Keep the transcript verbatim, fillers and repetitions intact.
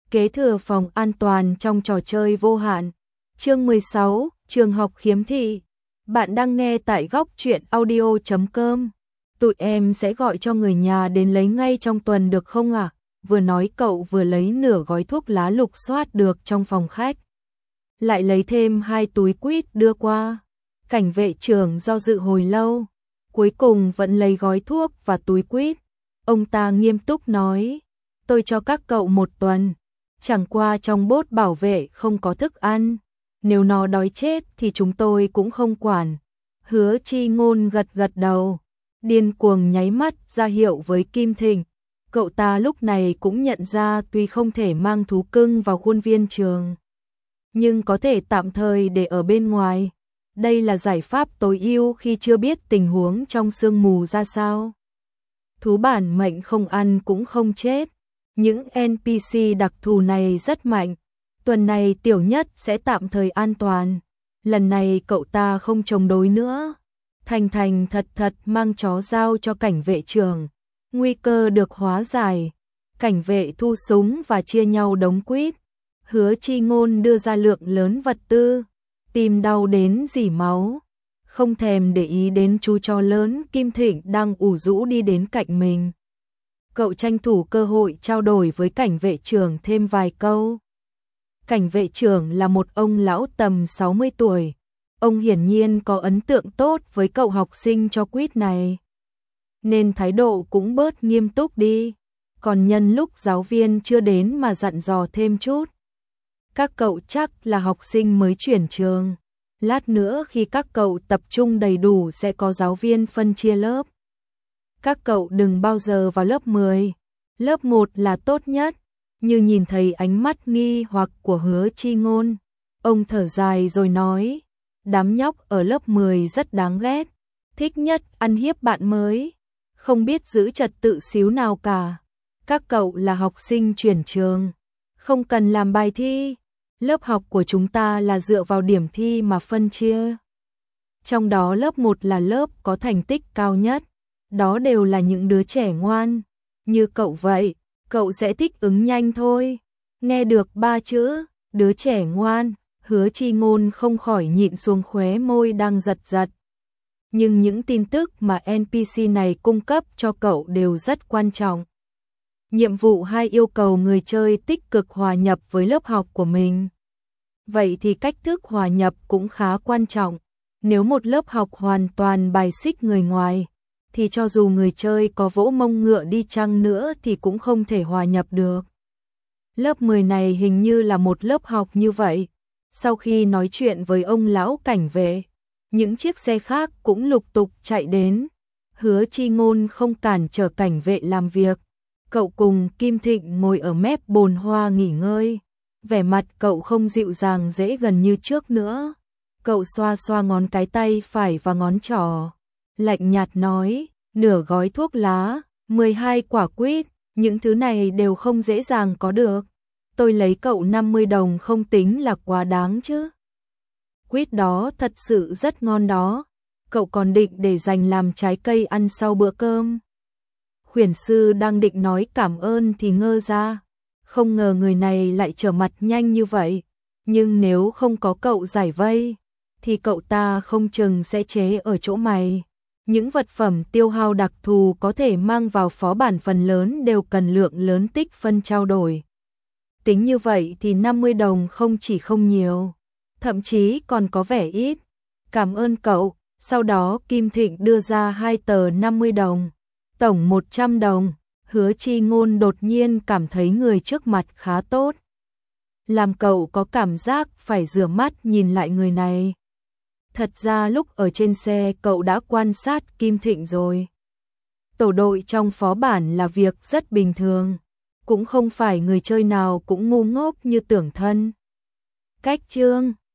Kế thừa phòng an toàn trong trò chơi vô hạn. Chương mười sáu, trường học khiếm thị. Bạn đang nghe tại góc truyện audio chấm com. Tụi em sẽ gọi cho người nhà đến lấy ngay trong tuần được không ạ? À? Vừa nói cậu vừa lấy nửa gói thuốc lá lục soát được trong phòng khách. Lại lấy thêm hai túi quýt đưa qua. Cảnh vệ trưởng do dự hồi lâu. Cuối cùng vẫn lấy gói thuốc và túi quýt. Ông ta nghiêm túc nói. Tôi cho các cậu một tuần. Chẳng qua trong bốt bảo vệ không có thức ăn. Nếu nó đói chết thì chúng tôi cũng không quản. Hứa Chi Ngôn gật gật đầu. Điên cuồng nháy mắt ra hiệu với Kim Thịnh. Cậu ta lúc này cũng nhận ra tuy không thể mang thú cưng vào khuôn viên trường, nhưng có thể tạm thời để ở bên ngoài. Đây là giải pháp tối ưu khi chưa biết tình huống trong sương mù ra sao. Thú bản mệnh không ăn cũng không chết. Những en pê xê đặc thù này rất mạnh. Tuần này Tiểu Nhất sẽ tạm thời an toàn. Lần này cậu ta không chống đối nữa. Thành thành thật thật mang chó giao cho cảnh vệ trưởng. Nguy cơ được hóa giải. Cảnh vệ thu súng và chia nhau đống quýt. Hứa Chi Ngôn đưa ra lượng lớn vật tư. Tim đau đến rỉ máu. Không thèm để ý đến chú chó lớn Kim Thịnh đang ủ rũ đi đến cạnh mình. Cậu tranh thủ cơ hội trao đổi với cảnh vệ trưởng thêm vài câu. Cảnh vệ trưởng là một ông lão tầm sáu mươi tuổi. Ông hiển nhiên có ấn tượng tốt với cậu học sinh cho quýt này, nên thái độ cũng bớt nghiêm túc đi. Còn nhân lúc giáo viên chưa đến mà dặn dò thêm chút. Các cậu chắc là học sinh mới chuyển trường. Lát nữa khi các cậu tập trung đầy đủ sẽ có giáo viên phân chia lớp. Các cậu đừng bao giờ vào lớp mười. Lớp một là tốt nhất. Như nhìn thấy ánh mắt nghi hoặc của Hứa Chi Ngôn, ông thở dài rồi nói. Đám nhóc ở lớp mười rất đáng ghét. Thích nhất ăn hiếp bạn mới. Không biết giữ trật tự xíu nào cả. Các cậu là học sinh chuyển trường, không cần làm bài thi. Lớp học của chúng ta là dựa vào điểm thi mà phân chia. Trong đó lớp một là lớp có thành tích cao nhất. Đó đều là những đứa trẻ ngoan. Như cậu vậy, cậu sẽ thích ứng nhanh thôi. Nghe được ba chữ, đứa trẻ ngoan, Hứa Chi Ngôn không khỏi nhịn xuống khóe môi đang giật giật. Nhưng những tin tức mà en pê xê này cung cấp cho cậu đều rất quan trọng. Nhiệm vụ hai yêu cầu người chơi tích cực hòa nhập với lớp học của mình. Vậy thì cách thức hòa nhập cũng khá quan trọng. Nếu một lớp học hoàn toàn bài xích người ngoài, thì cho dù người chơi có vỗ mông ngựa đi chăng nữa thì cũng không thể hòa nhập được. Lớp mười này hình như là một lớp học như vậy. Sau khi nói chuyện với ông lão cảnh vệ, những chiếc xe khác cũng lục tục chạy đến. Hứa Chi Ngôn không cản trở cảnh vệ làm việc. Cậu cùng Kim Thịnh ngồi ở mép bồn hoa nghỉ ngơi. Vẻ mặt cậu không dịu dàng dễ gần như trước nữa. Cậu xoa xoa ngón cái tay phải và ngón trỏ. Lạnh nhạt nói, nửa gói thuốc lá, mười hai quả quýt, những thứ này đều không dễ dàng có được. Tôi lấy cậu năm mươi đồng không tính là quá đáng chứ. Quýt đó thật sự rất ngon đó. Cậu còn định để dành làm trái cây ăn sau bữa cơm. Khuyển sư đang định nói cảm ơn thì ngơ ra. Không ngờ người này lại trở mặt nhanh như vậy. Nhưng nếu không có cậu giải vây, thì cậu ta không chừng sẽ chế ở chỗ mày. Những vật phẩm tiêu hao đặc thù có thể mang vào phó bản phần lớn đều cần lượng lớn tích phân trao đổi. Tính như vậy thì năm mươi đồng không chỉ không nhiều, thậm chí còn có vẻ ít. Cảm ơn cậu. Sau đó Kim Thịnh đưa ra hai tờ năm mươi đồng, tổng một trăm đồng. Hứa Chi Ngôn đột nhiên cảm thấy người trước mặt khá tốt. Làm cậu có cảm giác phải rửa mắt nhìn lại người này. Thật ra lúc ở trên xe cậu đã quan sát Kim Thịnh rồi. Tổ đội trong phó bản là việc rất bình thường. Cũng không phải người chơi nào cũng ngu ngốc như tưởng thân. Cách chương